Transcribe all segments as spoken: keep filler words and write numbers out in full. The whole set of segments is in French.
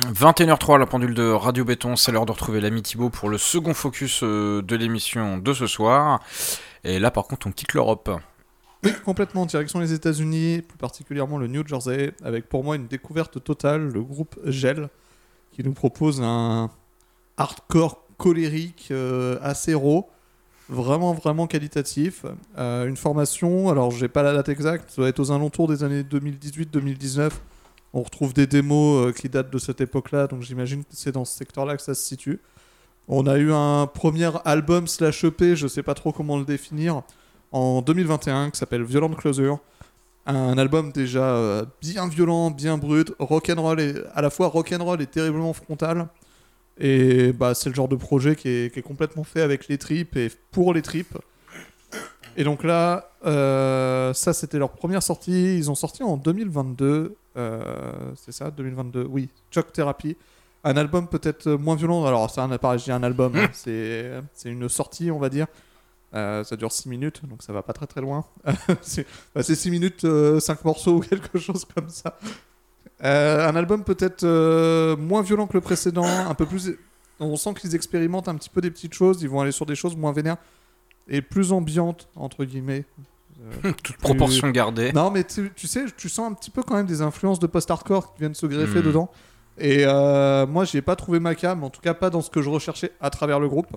vingt et une heures zéro trois, la pendule de Radio Béton, c'est l'heure de retrouver l'ami Thibaut pour le second focus de l'émission de ce soir. Et là par contre on quitte l'Europe. Oui, complètement, direction les États-Unis, plus particulièrement le New Jersey, avec pour moi une découverte totale, le groupe Gel, qui nous propose un hardcore colérique euh, assez raw, vraiment vraiment qualitatif. Euh, une formation, alors j'ai pas la date exacte, ça doit être aux alentours des années deux mille dix-huit deux mille dix-neuf. On retrouve des démos euh, qui datent de cette époque-là, donc j'imagine que c'est dans ce secteur-là que ça se situe. On a eu un premier album slash E P, je sais pas trop comment le définir, en deux mille vingt et un, qui s'appelle Violent Closure. Un album déjà euh, bien violent, bien brut, rock'n'roll et à la fois rock'n'roll et terriblement frontal. Et bah, c'est le genre de projet qui est, qui est complètement fait avec les tripes et pour les tripes. Et donc là, euh, ça c'était leur première sortie. Ils ont sorti en deux mille vingt-deux, euh, c'est ça, deux mille vingt-deux, oui, Shock Therapy. Un album peut-être moins violent. Alors, c'est un appareil, je dis un album, hein, c'est, c'est une sortie, on va dire. Euh, ça dure six minutes, donc ça va pas très très loin. c'est, bah, c'est six minutes, euh, cinq morceaux ou quelque chose comme ça. Euh, un album peut-être euh, moins violent que le précédent, un peu plus. On sent qu'ils expérimentent un petit peu des petites choses, ils vont aller sur des choses moins vénères et plus ambiantes, entre guillemets. Euh, Toute proportion gardée. Non, mais tu, tu sais, tu sens un petit peu quand même des influences de post-hardcore qui viennent se greffer mmh. dedans. Et euh, moi, j'y ai pas trouvé ma cam, en tout cas pas dans ce que je recherchais à travers le groupe.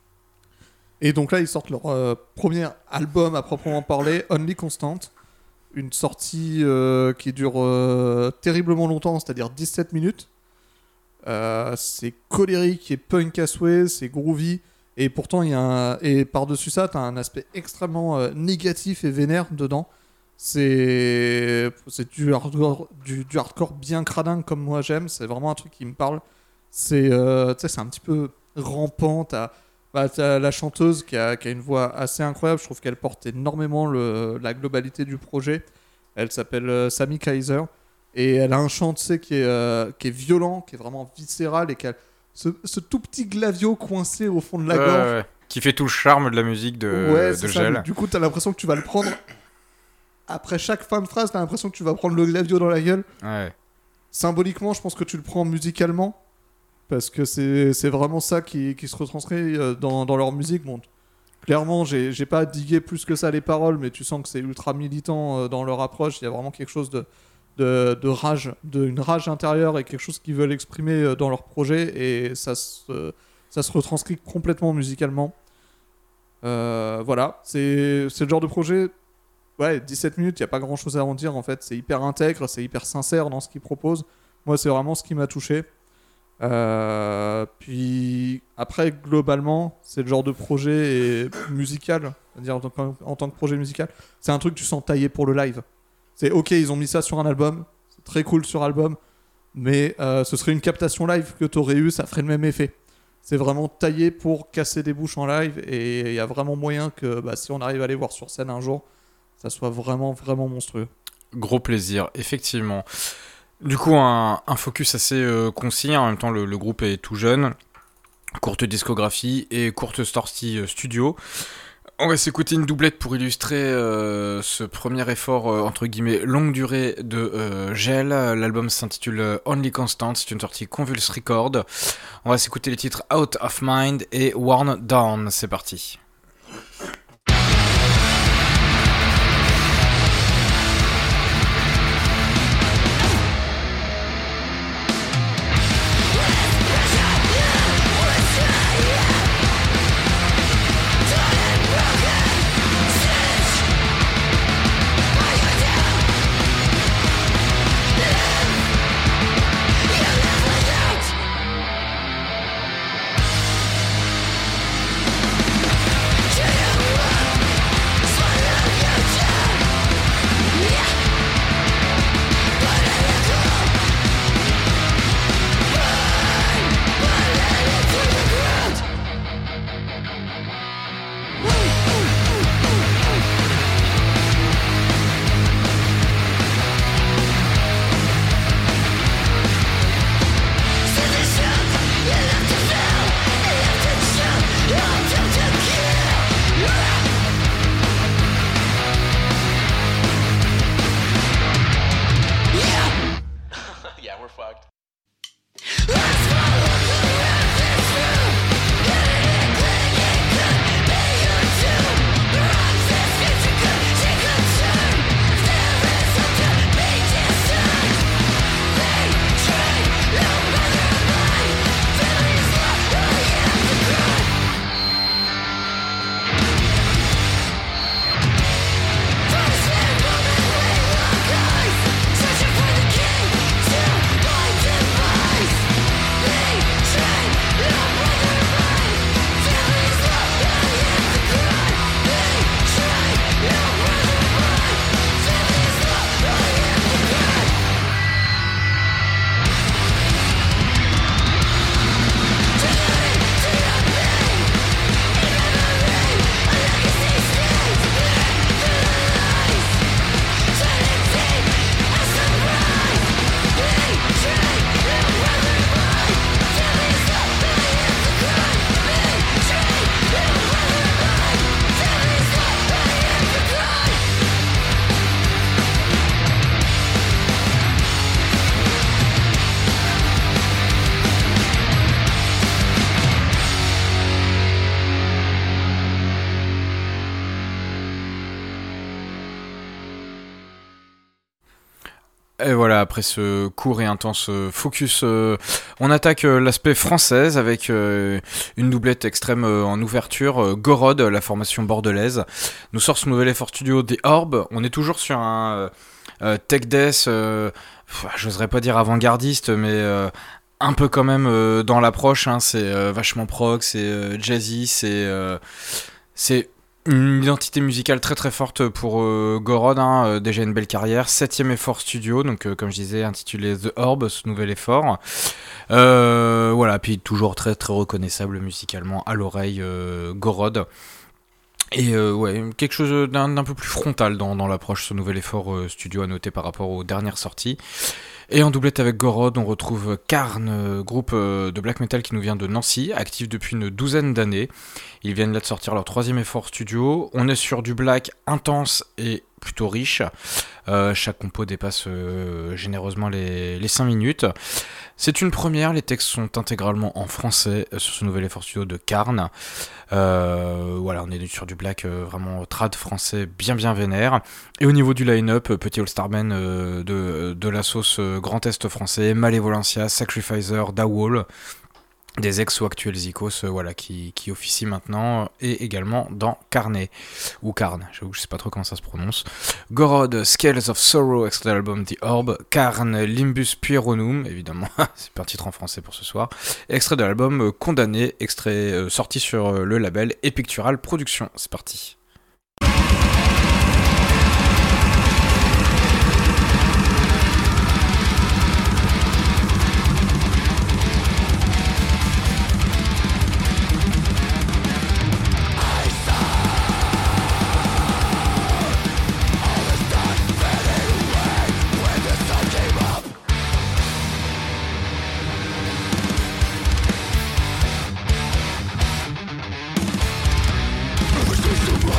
Et donc là, ils sortent leur euh, premier album à proprement parler, Only Constant. Une sortie euh, qui dure euh, terriblement longtemps, c'est-à-dire dix-sept minutes. Euh, c'est colérique et punk à souhait, c'est groovy. Et pourtant, il y a un... et par-dessus ça, tu as un aspect extrêmement euh, négatif et vénère dedans. C'est, c'est du, hardcore, du, du hardcore bien cradingue comme moi j'aime. C'est vraiment un truc qui me parle. C'est, euh, tu sais, c'est un petit peu rampant. T'as... Bah, t'as la chanteuse qui a, qui a une voix assez incroyable. Je trouve qu'elle porte énormément le, la globalité du projet. Elle s'appelle euh, Sammy Kaiser. Et elle a un chant, tu sais, qui est, euh, qui est violent, qui est vraiment viscéral. Et qui a ce, ce tout petit glavio coincé au fond de la ouais, gorge. Ouais. Qui fait tout le charme de la musique de, ouais, de Gel. Ça. Du coup, t'as l'impression que tu vas le prendre... Après chaque fin de phrase, t'as l'impression que tu vas prendre le glavio dans la gueule. Ouais. Symboliquement, je pense que tu le prends musicalement. Parce que c'est, c'est vraiment ça qui, qui se retranscrit dans, dans leur musique. Bon, clairement, j'ai, j'ai pas digué plus que ça les paroles, mais tu sens que c'est ultra militant dans leur approche. Il y a vraiment quelque chose de, de, de rage, de, une rage intérieure et quelque chose qu'ils veulent exprimer dans leur projet. Et ça se, ça se retranscrit complètement musicalement. Euh, voilà, c'est, c'est le genre de projet... Ouais, dix-sept minutes, il n'y a pas grand chose à en dire en fait. C'est hyper intègre, c'est hyper sincère dans ce qu'ils proposent. Moi, c'est vraiment ce qui m'a touché. Euh, puis après, globalement, c'est le genre de projet et musical, c'est-à-dire en tant, que, en tant que projet musical, c'est un truc que tu sens taillé pour le live. C'est ok, ils ont mis ça sur un album, c'est très cool sur album, mais euh, ce serait une captation live que tu aurais eu, ça ferait le même effet. C'est vraiment taillé pour casser des bouches en live et il y a vraiment moyen que bah, si on arrive à les voir sur scène un jour, ça soit vraiment, vraiment monstrueux. Gros plaisir, effectivement. Du coup, un, un focus assez euh, concis. En même temps, le, le groupe est tout jeune. Courte discographie et courte sortie euh, studio. On va s'écouter une doublette pour illustrer euh, ce premier effort, euh, entre guillemets, longue durée de euh, Gel. L'album s'intitule Only Constant. C'est une sortie Convulse Record. On va s'écouter les titres Out of Mind et Worn Down. C'est parti. Et voilà, après ce court et intense focus, euh, on attaque euh, l'aspect française avec euh, une doublette extrême euh, en ouverture. Euh, Gorod, la formation bordelaise, nous sort son nouvel effort studio The Orb. On est toujours sur un euh, euh, tech death, euh, pff, j'oserais pas dire avant-gardiste, mais euh, un peu quand même euh, dans l'approche. Hein, c'est euh, vachement prog, c'est euh, jazzy, c'est... Euh, c'est une identité musicale très très forte pour euh, Gorod, hein, euh, déjà une belle carrière, septième effort studio, donc euh, comme je disais intitulé The Orb, ce nouvel effort. Euh, voilà, puis toujours très très reconnaissable musicalement à l'oreille, euh, Gorod. Et euh, ouais, quelque chose d'un, d'un peu plus frontal dans, dans l'approche, ce nouvel effort euh, studio à noter par rapport aux dernières sorties. Et en doublette avec Gorod, on retrouve Karn, euh, groupe euh, de black metal qui nous vient de Nancy, actif depuis une douzaine d'années. Ils viennent là de sortir leur troisième effort studio. On est sur du black intense et plutôt riche. Euh, chaque compo dépasse euh, généreusement les, les cinq minutes. C'est une première, les textes sont intégralement en français euh, sur ce nouvel effort studio de Karn. Euh, voilà, on est sur du black euh, vraiment trad français bien bien vénère. Et au niveau du line-up, euh, petit all-starman euh, de, de la sauce euh, Grand Est français, Malevolencia, Sacrificer, Dawall, des ex ou actuels Zikos, euh, voilà, qui, qui officient maintenant, euh, et également dans Carnet, ou Karn, j'avoue que je sais pas trop comment ça se prononce. Gorod, Scales of Sorrow, extrait de l'album The Orb, Karn, Limbus Pueronum, évidemment, c'est pas un titre en français pour ce soir, extrait de l'album euh, Condamné, extrait euh, sorti sur euh, le label Epictural Productions. C'est parti. Super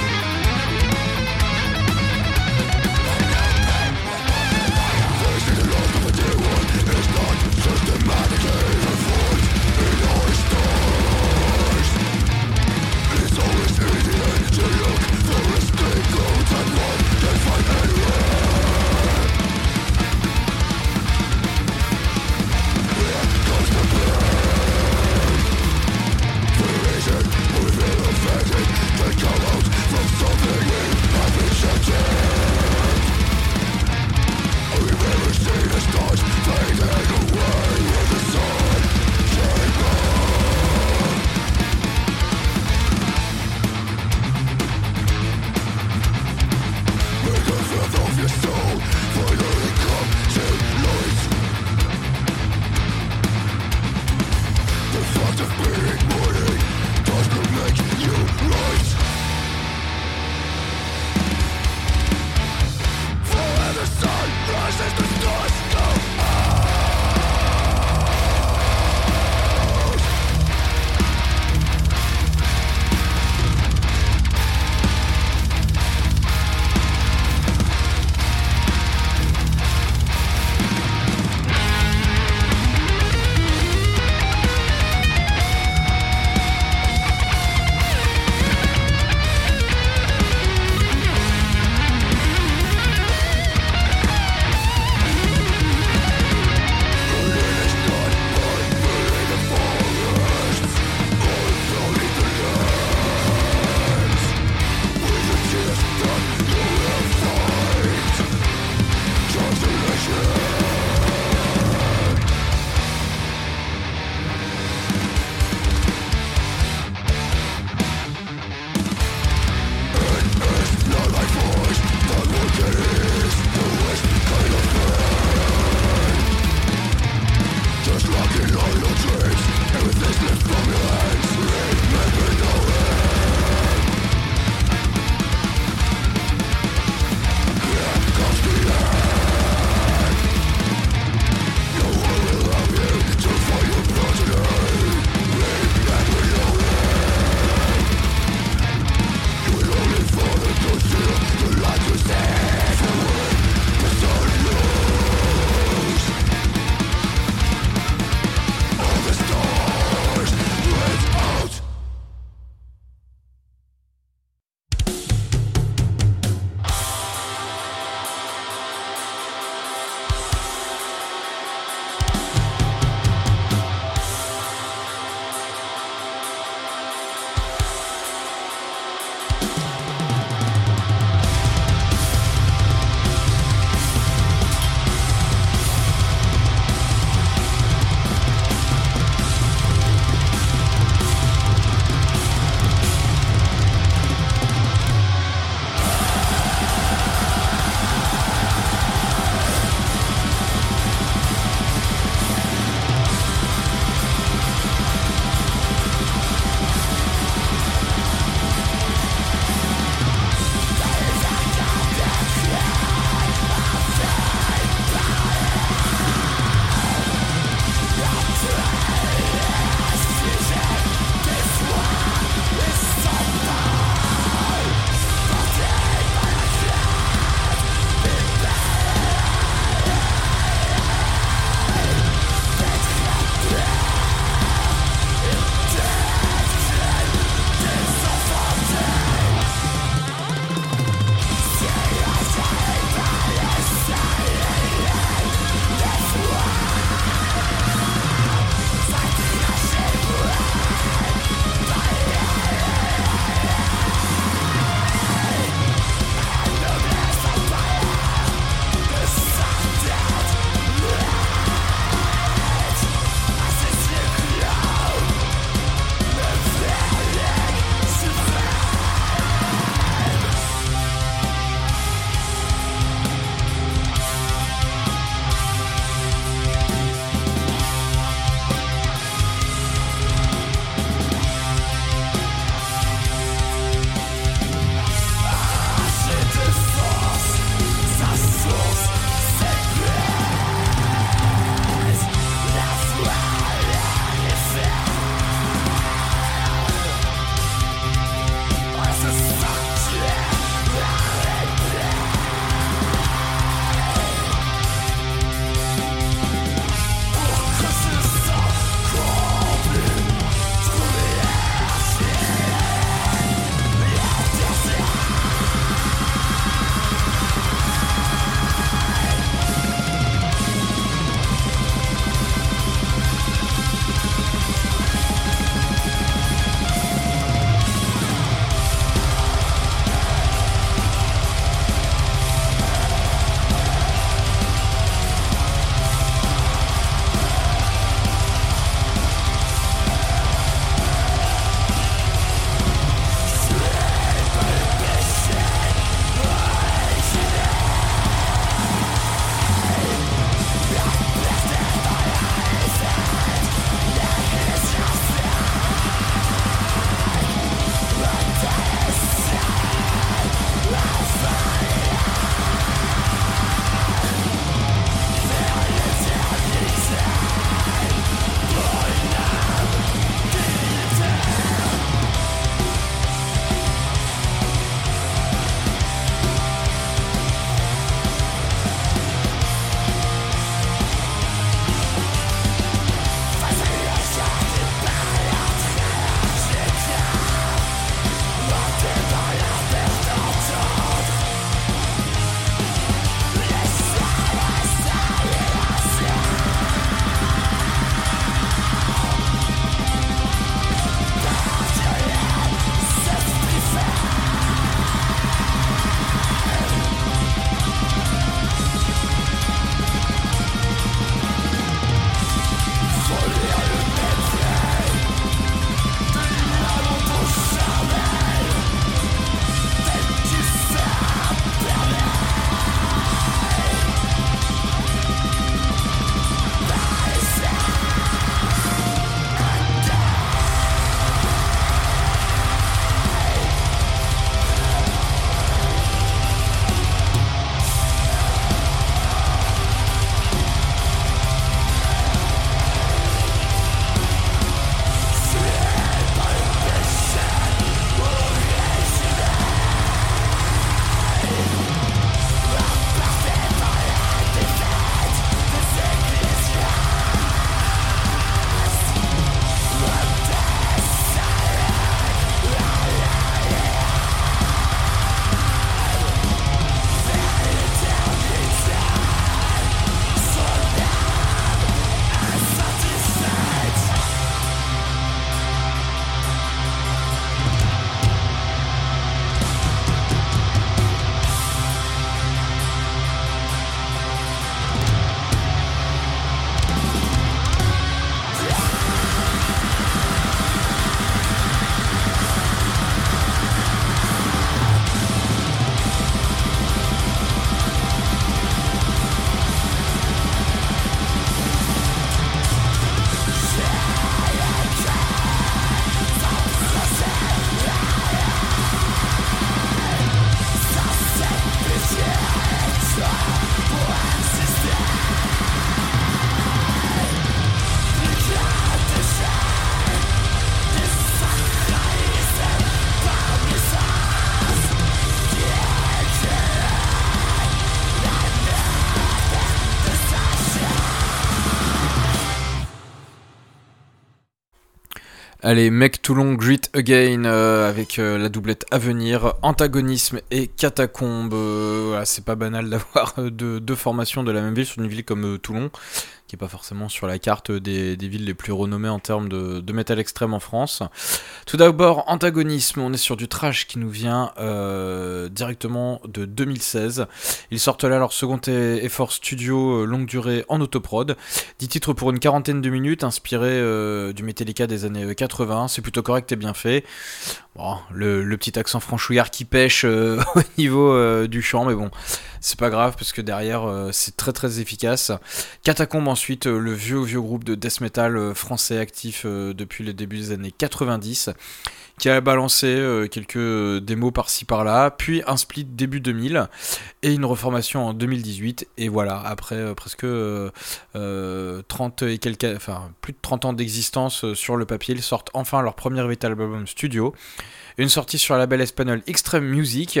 Allez, Mec Toulon, Great Again, euh, avec euh, la doublette à venir, Antagonisme et Catacombe. Euh, voilà, c'est pas banal d'avoir euh, deux, deux formations de la même ville sur une ville comme euh, Toulon, qui est pas forcément sur la carte des, des villes les plus renommées en termes de, de métal extrême en France. Tout d'abord, Antagonisme, on est sur du trash qui nous vient euh, directement de deux mille seize. Ils sortent là leur second effort studio euh, longue durée en autoprod. dix titres pour une quarantaine de minutes, inspirés euh, du Metallica des années quatre-vingts. C'est plutôt correct et bien fait. Bon, le, le petit accent franchouillard qui pêche euh, au niveau euh, du chant, mais bon, c'est pas grave parce que derrière euh, c'est très très efficace. Catacombe ensuite, euh, le vieux vieux groupe de death metal euh, français actif euh, depuis le début des années quatre-vingt-dix, qui a balancé euh, quelques démos par-ci par-là, puis un split début deux mille et une reformation en deux mille dix-huit, et voilà, après euh, presque euh, euh, trente et quelques, enfin plus de trente ans d'existence euh, sur le papier, ils sortent enfin leur premier metal album studio. Une sortie sur le label espagnol Extreme Music.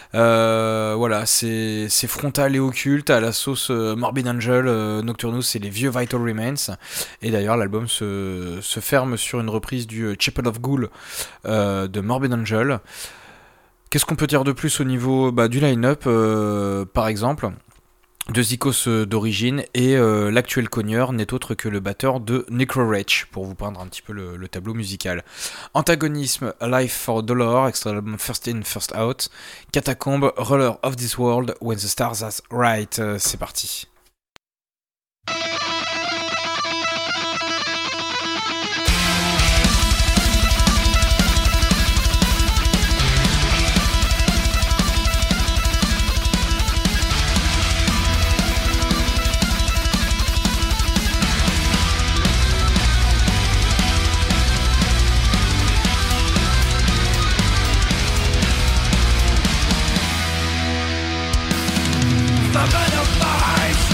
Euh, voilà, c'est, c'est frontal et occulte à la sauce euh, Morbid Angel, euh, Nocturnus, c'est les vieux Vital Remains. Et d'ailleurs, l'album se, se ferme sur une reprise du Chapel of Ghoul euh, de Morbid Angel. Qu'est-ce qu'on peut dire de plus au niveau bah, du line-up, euh, par exemple de Zikos d'origine, et euh, l'actuel cogneur n'est autre que le batteur de Necrowretch, pour vous peindre un petit peu le, le tableau musical. Antagonisme, Life for Dollar, extrait de l'album First In, First Out. Catacombe, Ruler of This World, When the Stars Are Right. Euh, c'est parti. The venom bites.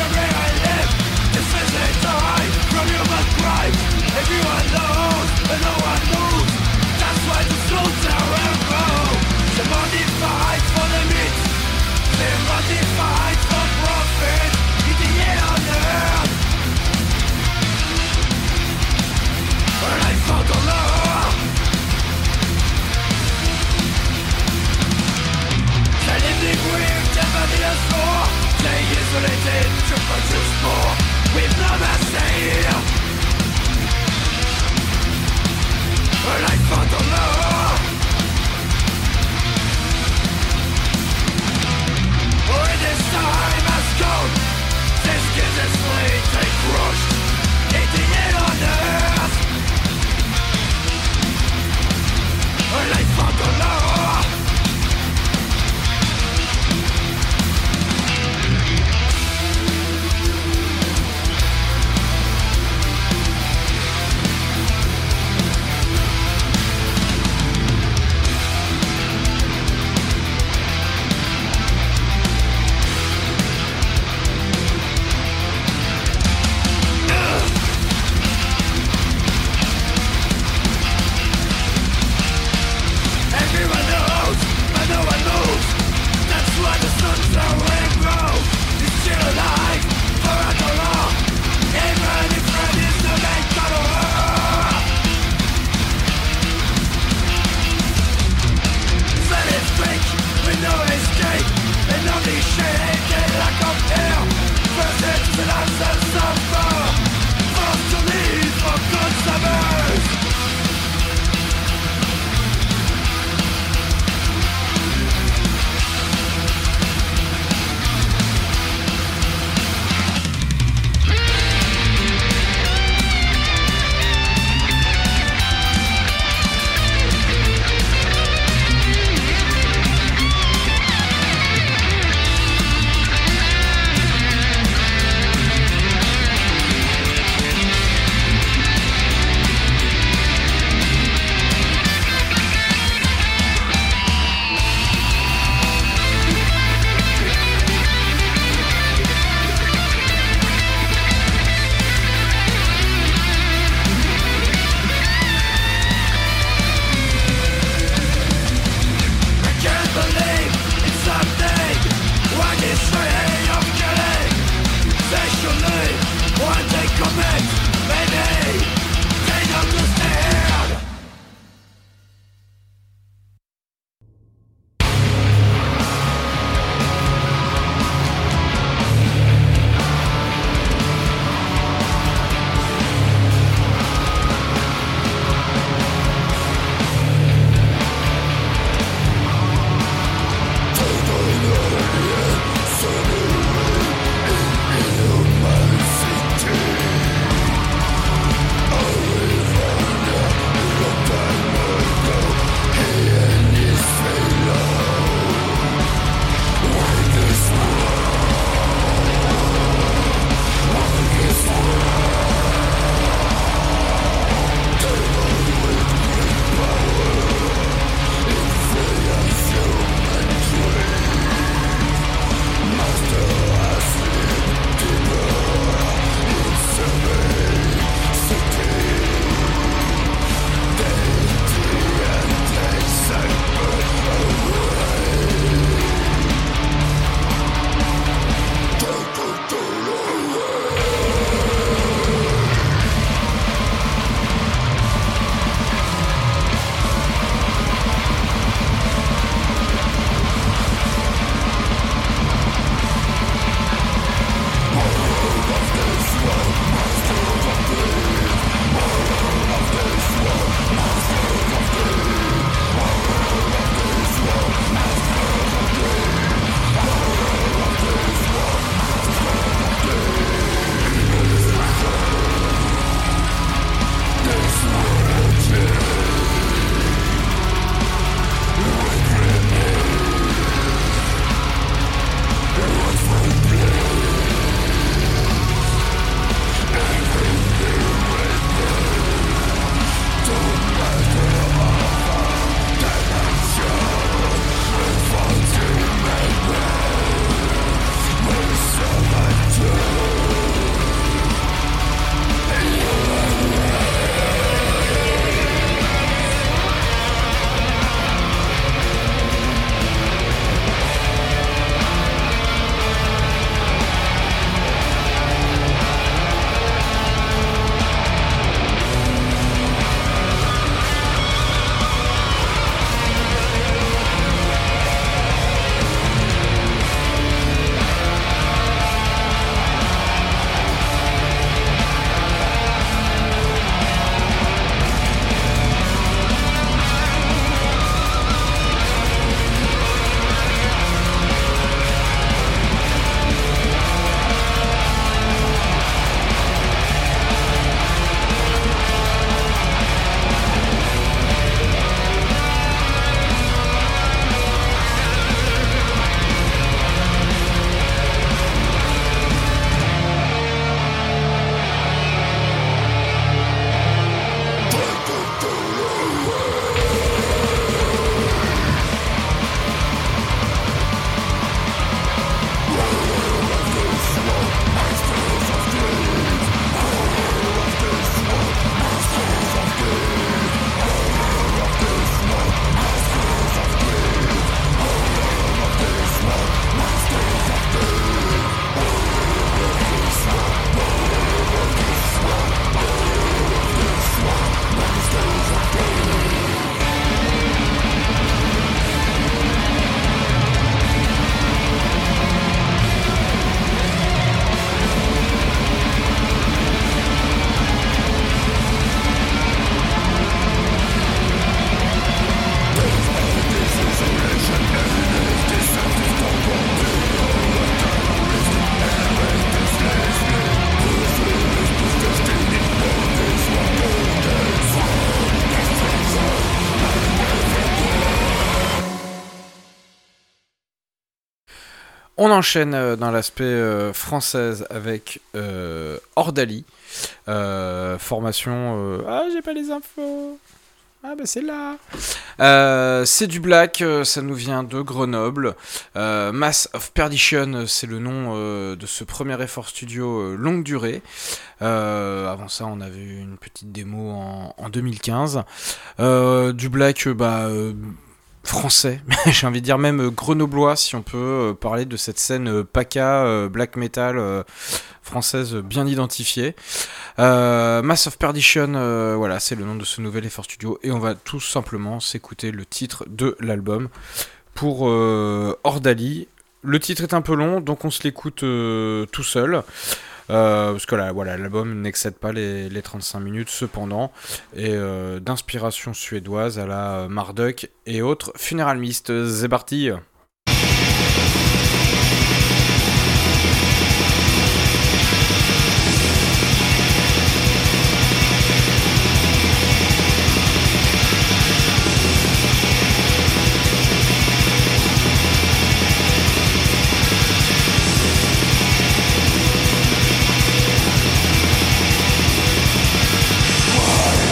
On enchaîne euh, dans l'aspect euh, française avec euh, Ordalie. Euh, formation... euh, Ah, j'ai pas les infos. Ah bah c'est là. Euh, c'est du black, euh, ça nous vient de Grenoble. Euh, Mass of Perdition, c'est le nom euh, de ce premier effort studio euh, longue durée. Euh, avant ça, on avait eu une petite démo en, en deux mille quinze. Euh, du black, euh, bah... Euh, français, j'ai envie de dire même euh, grenoblois, si on peut euh, parler de cette scène euh, P A C A, euh, black metal euh, française bien identifiée. Euh, Mass of Perdition, euh, voilà, c'est le nom de ce nouvel effort studio, et on va tout simplement s'écouter le titre de l'album pour euh, Ordalie. Le titre est un peu long, donc on se l'écoute euh, tout seul. Euh, parce que là, voilà, l'album n'excède pas les, les trente-cinq minutes cependant, et euh, d'inspiration suédoise à la Marduk et autres. Funeral Mist, c'est parti.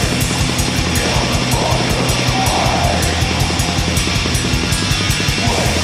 Why?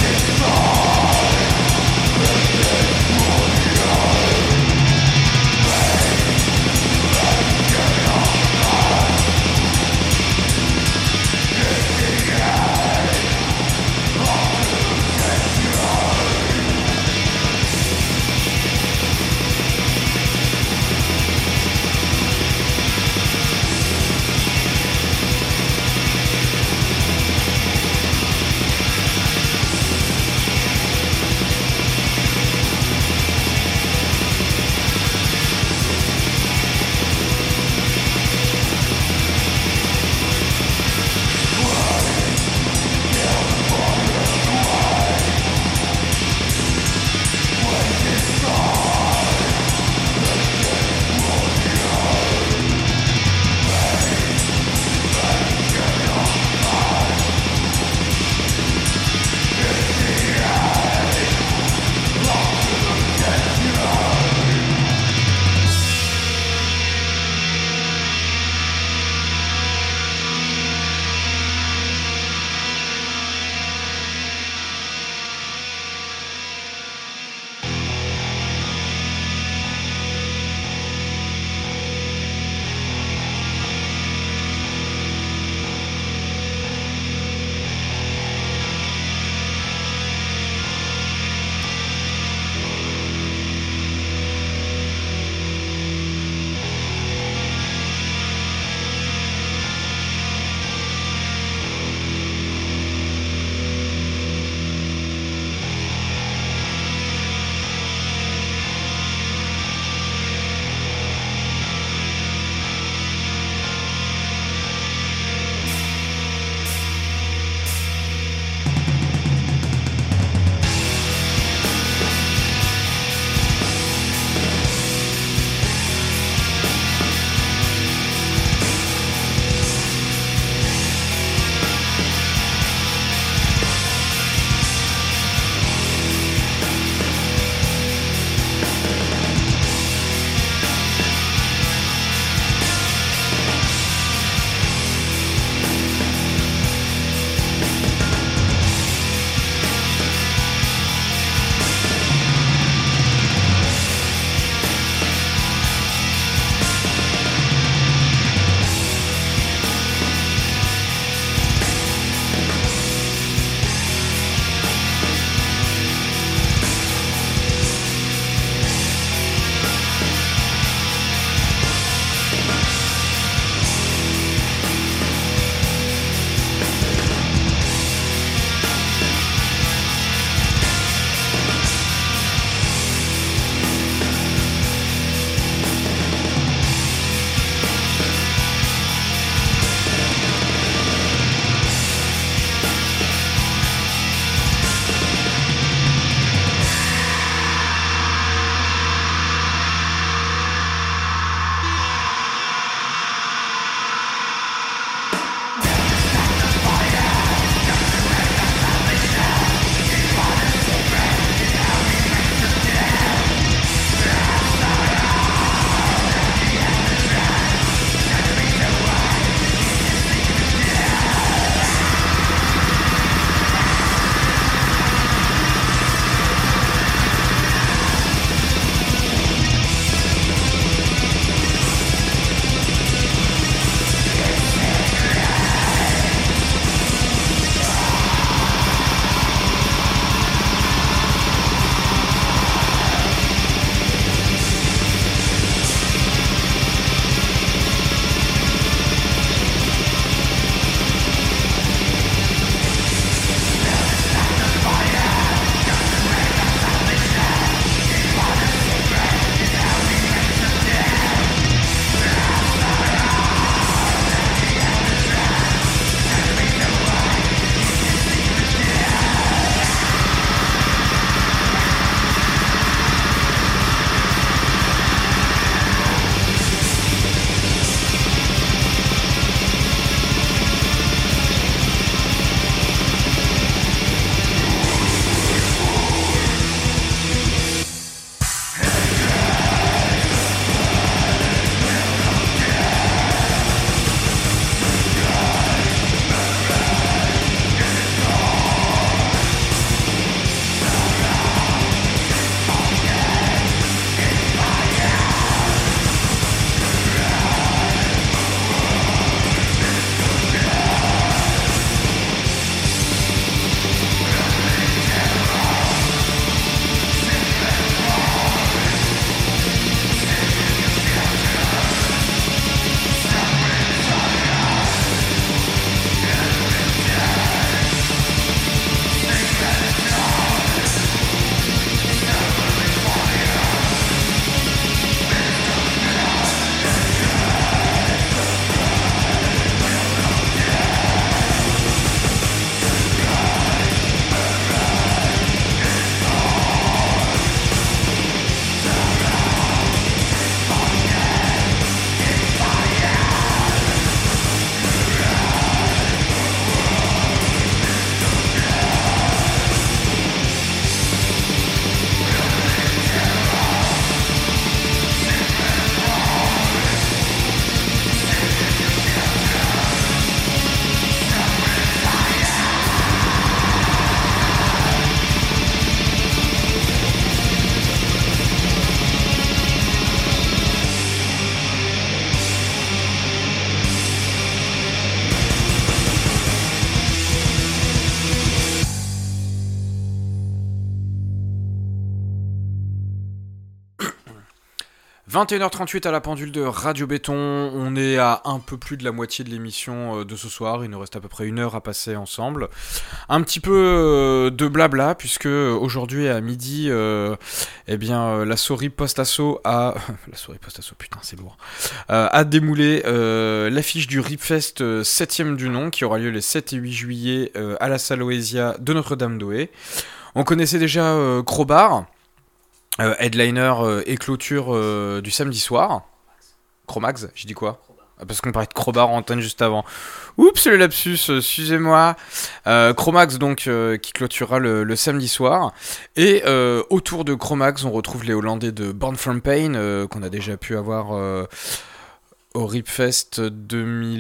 vingt et une heures trente-huit à la pendule de Radio Béton, on est à un peu plus de la moitié de l'émission de ce soir, il nous reste à peu près une heure à passer ensemble. Un petit peu de blabla, puisque aujourd'hui à midi, euh, eh bien, la souris post-asso a... la souris post-asso, putain c'est lourd, euh, a démoulé euh, l'affiche du Ripfest septième du nom, qui aura lieu les sept et huit juillet euh, à la salle Oesia de Notre-Dame-d'Ouai. On connaissait déjà euh, Crowbar, Euh, headliner euh, et clôture euh, du samedi soir. Chromax, j'ai dit quoi ? Ah, parce qu'on parlait de Crowbar en antenne juste avant. Oups, le lapsus, euh, excusez-moi. Euh, Chromax, donc, euh, qui clôturera le, le samedi soir. Et euh, autour de Chromax, on retrouve les Hollandais de Born From Pain, euh, qu'on a déjà pu avoir euh, au Ripfest deux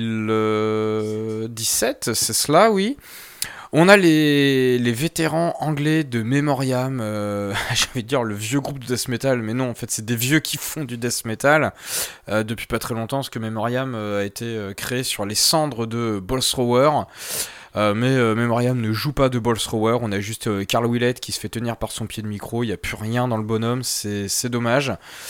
mille dix-sept, c'est cela, oui. On a les, les vétérans anglais de Memoriam, euh, j'ai envie de dire le vieux groupe de death metal, mais non, en fait c'est des vieux qui font du death metal euh, depuis pas très longtemps, parce que Memoriam euh, a été euh, créé sur les cendres de Ballthrower, euh, mais euh, Memoriam ne joue pas de Ballthrower, on a juste euh, Carl Willett qui se fait tenir par son pied de micro, il n'y a plus rien dans le bonhomme, c'est, c'est dommage.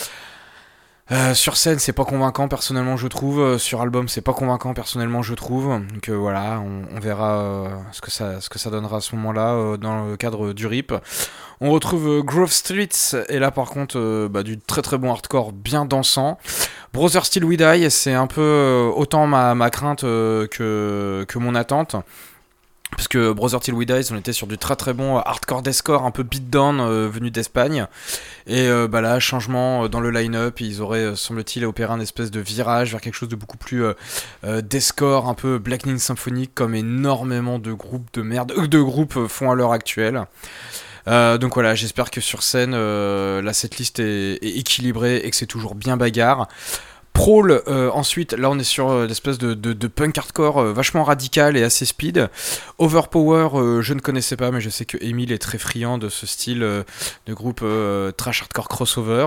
Euh, sur scène c'est pas convaincant personnellement je trouve, euh, sur album c'est pas convaincant personnellement je trouve, donc euh, voilà on, on verra euh, ce, que ça, ce que ça donnera à ce moment là euh, dans le cadre du R I P. On retrouve euh, Grove Streets et là par contre euh, bah, du très très bon hardcore bien dansant. Brother Still We Die, c'est un peu euh, autant ma, ma crainte euh, que, que mon attente. Parce que Brother Till We Die, on était sur du très très bon hardcore deathcore, un peu beatdown euh, venu d'Espagne. Et euh, bah là, changement dans le line-up, ils auraient, semble-t-il, opéré un espèce de virage vers quelque chose de beaucoup plus euh, euh, deathcore, un peu Blackening Symphonique, comme énormément de groupes de merde, euh, de groupes font à l'heure actuelle. Euh, donc voilà, j'espère que sur scène, euh, la setlist est, est équilibrée et que c'est toujours bien bagarre. Prawl, euh, ensuite, là on est sur euh, l'espèce de, de, de punk hardcore euh, vachement radical et assez speed. Overpower, euh, je ne connaissais pas, mais je sais que Emile est très friand de ce style euh, de groupe euh, trash hardcore crossover.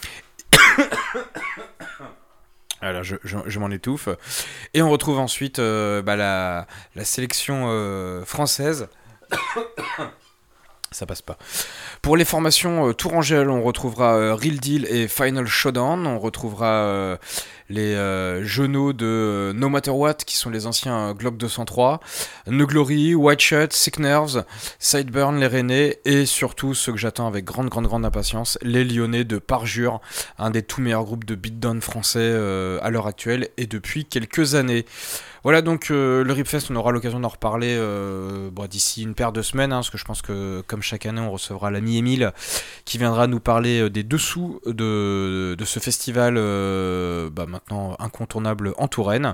Voilà, je, je, je m'en étouffe. Et on retrouve ensuite euh, bah, la, la sélection euh, française. Ça passe pas. Pour les formations euh, Tourangelle, on retrouvera euh, Real Deal et Final Showdown. On retrouvera euh, les euh, genoux de euh, No Matter What, qui sont les anciens euh, Glock deux cent trois, No Glory, White Shut, Sick Nerves, Sideburn, les Rennais, et surtout ceux que j'attends avec grande, grande, grande impatience, les Lyonnais de Parjure, un des tout meilleurs groupes de beatdown français euh, à l'heure actuelle et depuis quelques années. Voilà donc euh, le Ripfest, on aura l'occasion d'en reparler euh, bon, d'ici une paire de semaines, hein, parce que je pense que comme chaque année on recevra l'ami Émile qui viendra nous parler euh, des dessous de, de ce festival euh, bah, maintenant incontournable en Touraine.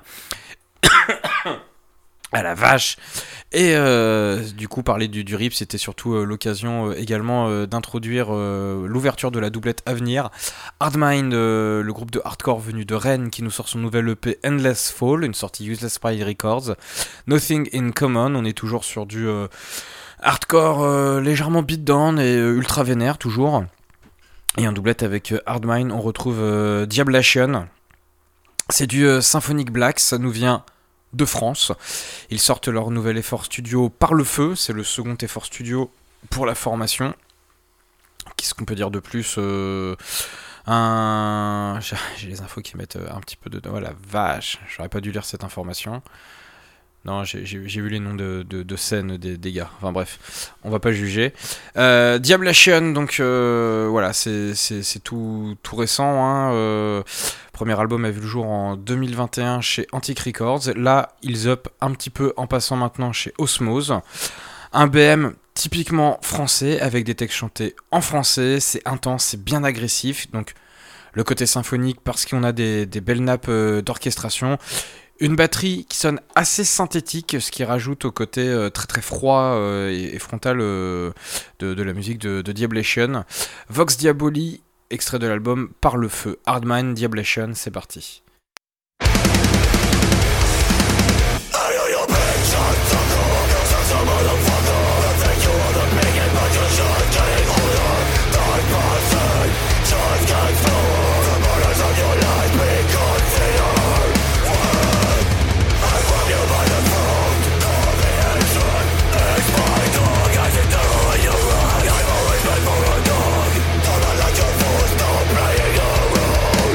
Ah la vache. Et euh, du coup parler du, du R I P, c'était surtout euh, l'occasion euh, également euh, d'introduire euh, l'ouverture de la doublette Avenir. Hardmind, euh, le groupe de hardcore venu de Rennes qui nous sort son nouvel E P Endless Fall, une sortie Useless Pride Records. Nothing in Common, on est toujours sur du euh, hardcore euh, légèrement beatdown et euh, ultra vénère toujours. Et en doublette avec euh, Hardmind, on retrouve euh, Diablation. C'est du euh, Symphonic Black, ça nous vient de France. Ils sortent leur nouvel effort studio Par le Feu, c'est le second effort studio pour la formation. Qu'est-ce qu'on peut dire de plus euh, un... J'ai les infos qui mettent un petit peu de... Oh la vache, j'aurais pas dû lire cette information. Non, j'ai, j'ai, j'ai vu les noms de, de, de scènes des, des gars. Enfin bref, on va pas juger. Euh, Diablation, donc euh, voilà, c'est, c'est, c'est tout, tout récent. Hein, euh, premier album a vu le jour en deux mille vingt et un chez Antique Records. Là, ils up un petit peu en passant maintenant chez Osmose. Un B M typiquement français, avec des textes chantés en français. C'est intense, c'est bien agressif. Donc le côté symphonique, parce qu'on a des, des belles nappes euh, d'orchestration. Une batterie qui sonne assez synthétique, ce qui rajoute au côté euh, très très froid euh, et, et frontal euh, de, de la musique de, de Diablation. Vox Diaboli, extrait de l'album Par le Feu. Hardmind, Diablation, c'est parti. Don't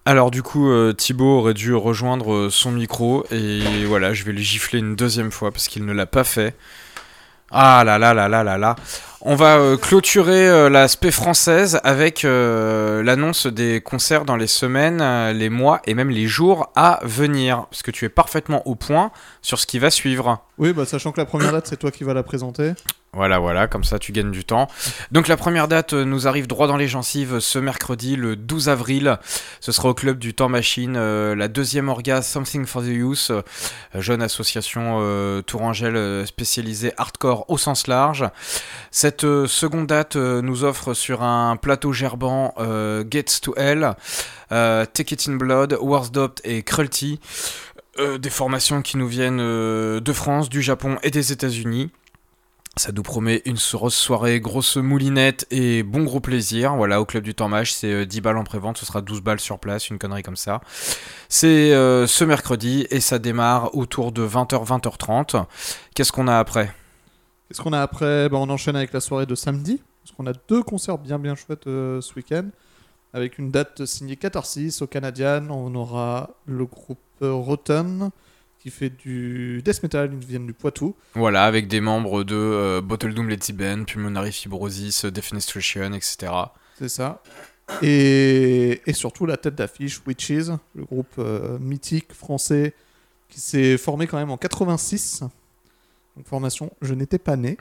Alors du coup, euh, Thibaut aurait dû rejoindre euh, son micro et voilà, je vais le gifler une deuxième fois parce qu'il ne l'a pas fait. Ah là là là là là là. On va euh, clôturer euh, l'aspect française avec euh, l'annonce des concerts dans les semaines, euh, les mois et même les jours à venir. Parce que tu es parfaitement au point sur ce qui va suivre. Oui, bah, sachant que la première date, c'est toi qui vas la présenter. Voilà, voilà, comme ça tu gagnes du temps. Donc la première date euh, nous arrive droit dans les gencives ce mercredi, le douze avril. Ce sera au club du Temps Machine, euh, la deuxième orga Something for the Youth, euh, jeune association euh, Tourangelle euh, spécialisée hardcore au sens large. Cette euh, seconde date euh, nous offre sur un plateau gerbant euh, Gates to Hell, euh, Take It in Blood, Warsdopt et Krulty. Euh, des formations qui nous viennent euh, de France, du Japon et des États-Unis. Ça nous promet une grosse soirée, grosse moulinette et bon gros plaisir. Voilà, au club du Temps Mach, c'est euh, dix balles en prévente, ce sera douze balles sur place, une connerie comme ça. C'est euh, ce mercredi et ça démarre autour de vingt heures, vingt heures trente. Qu'est-ce qu'on a après ? Qu'est-ce qu'on a après ? Bah, on enchaîne avec la soirée de samedi, parce qu'on a deux concerts bien bien chouettes euh, ce week-end, avec une date signée Catharsis au Canadian. On aura le groupe euh, Rotten, qui fait du death metal, ils viennent du Poitou. Voilà, avec des membres de euh, Bottle Doom Let's Ben, Pulmonary Fibrosis, Defenestration, et cetera. C'est ça. Et, et surtout la tête d'affiche, Witches, le groupe euh, mythique français qui s'est formé quand même en quatre-vingt-six. Donc formation, je n'étais pas né.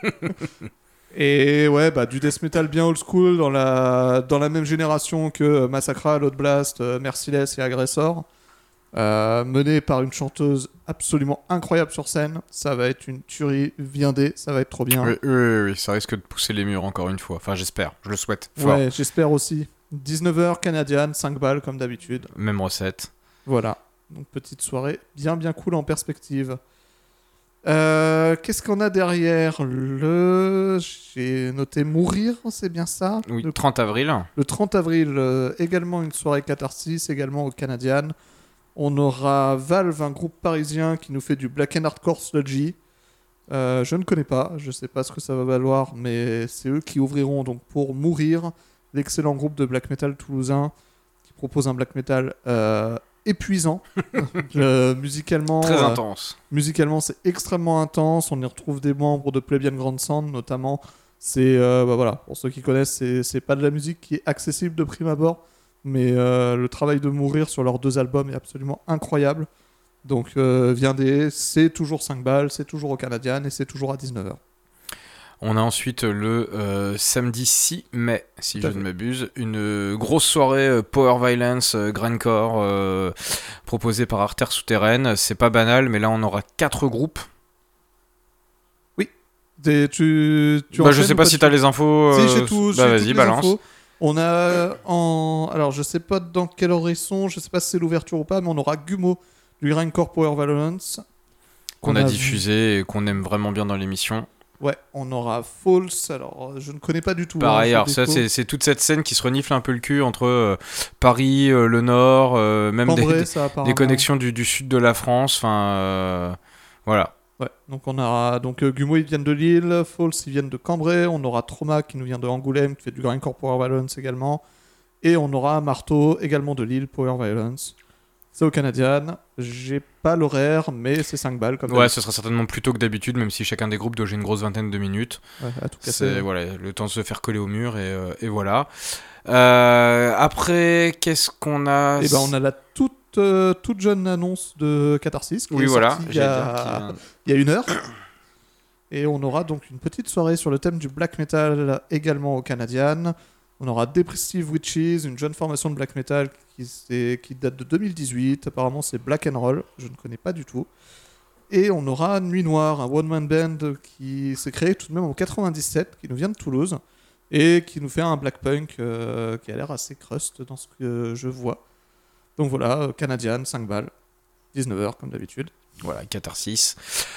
Et ouais, bah, du death metal bien old school, dans la, dans la même génération que Massacra, Load Blast, euh, Merciless et Aggressor. Euh, mené par une chanteuse absolument incroyable sur scène. Ça va être une tuerie viandée, ça va être trop bien. Oui, oui, oui, oui, ça risque de pousser les murs encore une fois. Enfin, j'espère, je le souhaite. Fort. Ouais, j'espère aussi. dix-neuf heures canadienne, cinq balles comme d'habitude. Même recette. Voilà, donc petite soirée bien bien cool en perspective. Euh, qu'est-ce qu'on a derrière le... J'ai noté Mourir, c'est bien ça ? Oui, le... trente avril. Le trente avril, euh, également une soirée Catharsis, également au Canadian. On aura Valve, un groupe parisien qui nous fait du black and hardcore sludgy. Euh, je ne connais pas, je ne sais pas ce que ça va valoir, mais c'est eux qui ouvriront donc pour Mourir, l'excellent groupe de black metal toulousain qui propose un black metal euh, épuisant. euh, musicalement, Très euh, intense. Musicalement, c'est extrêmement intense. On y retrouve des membres de Plebeian Grand Sound notamment. C'est euh, bah voilà, pour ceux qui connaissent, c'est, c'est pas de la musique qui est accessible de prime abord. Mais euh, le travail de Mourir sur leurs deux albums est absolument incroyable. Donc, euh, Viendez, c'est toujours cinq balles, c'est toujours au Canadian et c'est toujours à dix-neuf heures. On a ensuite le euh, samedi six mai, si je ne m'abuse, une grosse soirée euh, Power Violence, euh, Grindcore, euh, proposée par Artère Souterraine. C'est pas banal, mais là on aura quatre groupes. Oui. Des, tu, tu bah, je sais pas si t'as les infos. Euh... Si, j'ai tout. Bah, j'ai vas-y, balance. Infos. On a en... Alors, je sais pas dans quel ordre ils sont, je sais pas si c'est l'ouverture ou pas, mais on aura Gumo du Grindcore Power Violence. Qu'on, qu'on a, a diffusé vu... et qu'on aime vraiment bien dans l'émission. Ouais, on aura False, alors je ne connais pas du tout. Pareil, hein, alors ça, c'est, c'est toute cette scène qui se renifle un peu le cul entre euh, Paris, euh, le Nord, euh, même Cambrai, des, ça, des connexions du, du sud de la France, enfin, euh, voilà. Ouais, donc on aura donc euh, Gumo, ils viennent de Lille, False, ils viennent de Cambrai, on aura Trauma qui nous vient de Angoulême, qui fait du Grindcore Power Violence également, et on aura Marteau, également de Lille, Power Violence. C'est au Canadian, j'ai pas l'horaire, mais c'est cinq balles comme ouais, d'habitude. Ce sera certainement plus tôt que d'habitude, même si chacun des groupes doit jouer une grosse vingtaine de minutes. Ouais, à tout casser. C'est voilà, le temps de se faire coller au mur, et, euh, et voilà. Euh, après, qu'est-ce qu'on a ? Eh ben, on a la toute, euh, toute jeune annonce de Catharsis, qui oui, est voilà, sortie il y, a... il y a une heure. Et on aura donc une petite soirée sur le thème du black metal, également au Canadian. On aura Depressive Witches, une jeune formation de black metal qui, qui date de deux mille dix-huit. Apparemment, c'est black and roll. Je ne connais pas du tout. Et on aura Nuit Noire, un one-man band qui s'est créé tout de même en quatre-vingt-dix-sept, qui nous vient de Toulouse, et qui nous fait un black punk euh, qui a l'air assez crust dans ce que je vois. Donc voilà, Canadian, cinq balles, dix-neuf heures comme d'habitude. Voilà, Catharsis.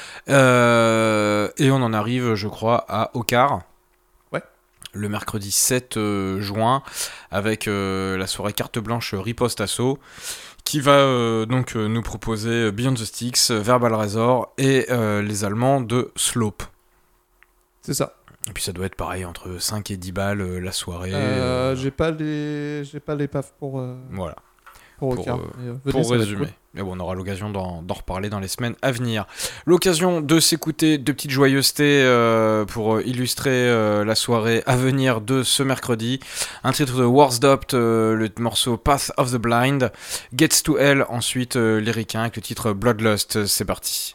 Euh, et on en arrive, je crois, à Ocar. Le mercredi sept juin, avec euh, la soirée carte blanche Riposte Assaut, qui va euh, donc euh, nous proposer Beyond the Sticks, Verbal Razor et euh, les Allemands de Slope. C'est ça. Et puis ça doit être pareil, entre cinq et dix balles euh, la soirée. Euh, euh... J'ai pas les, j'ai pas les pafs pour. Euh... Voilà. pour, pour, Ocar. euh, Et, euh, venez, pour ça va être résumer. cool. Mais bon, on aura l'occasion d'en, d'en reparler dans les semaines à venir. L'occasion de s'écouter de petites joyeusetés euh, pour euh, illustrer euh, la soirée à venir de ce mercredi. Un titre de Warsdopt, euh, le morceau Path of the Blind. Gets to Hell, ensuite euh, les Ricains avec le titre Bloodlust. C'est parti.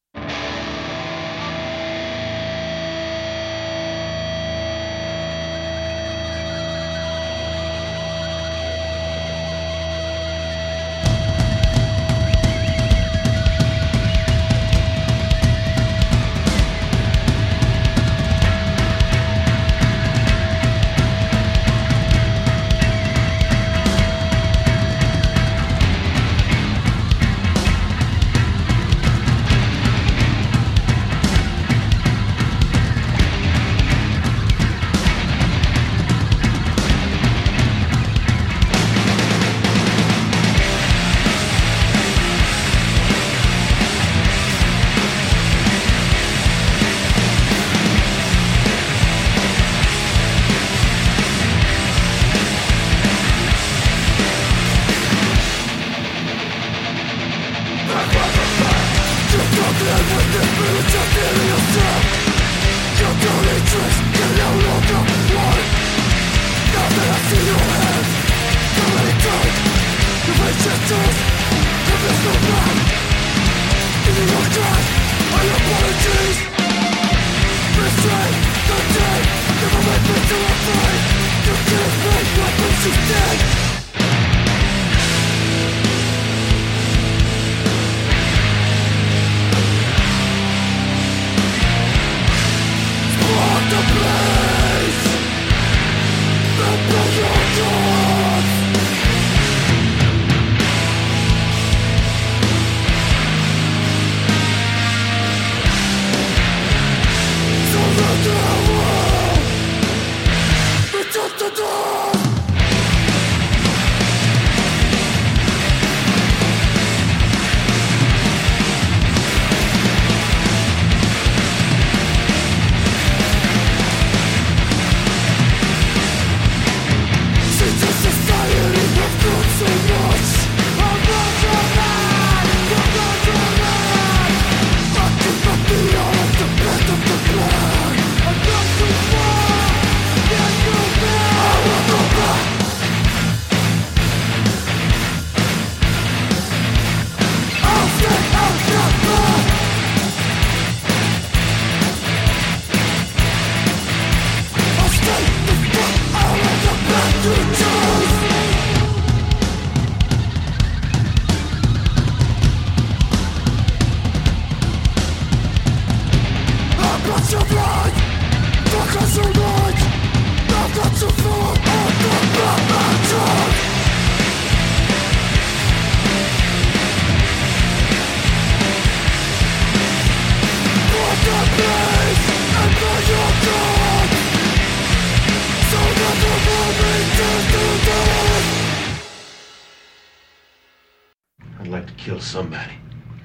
I'd like to kill somebody.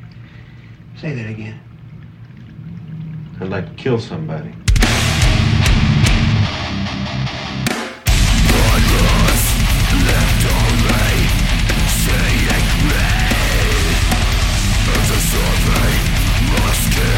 Say that again. I'd like to kill somebody. As a survey, must kill.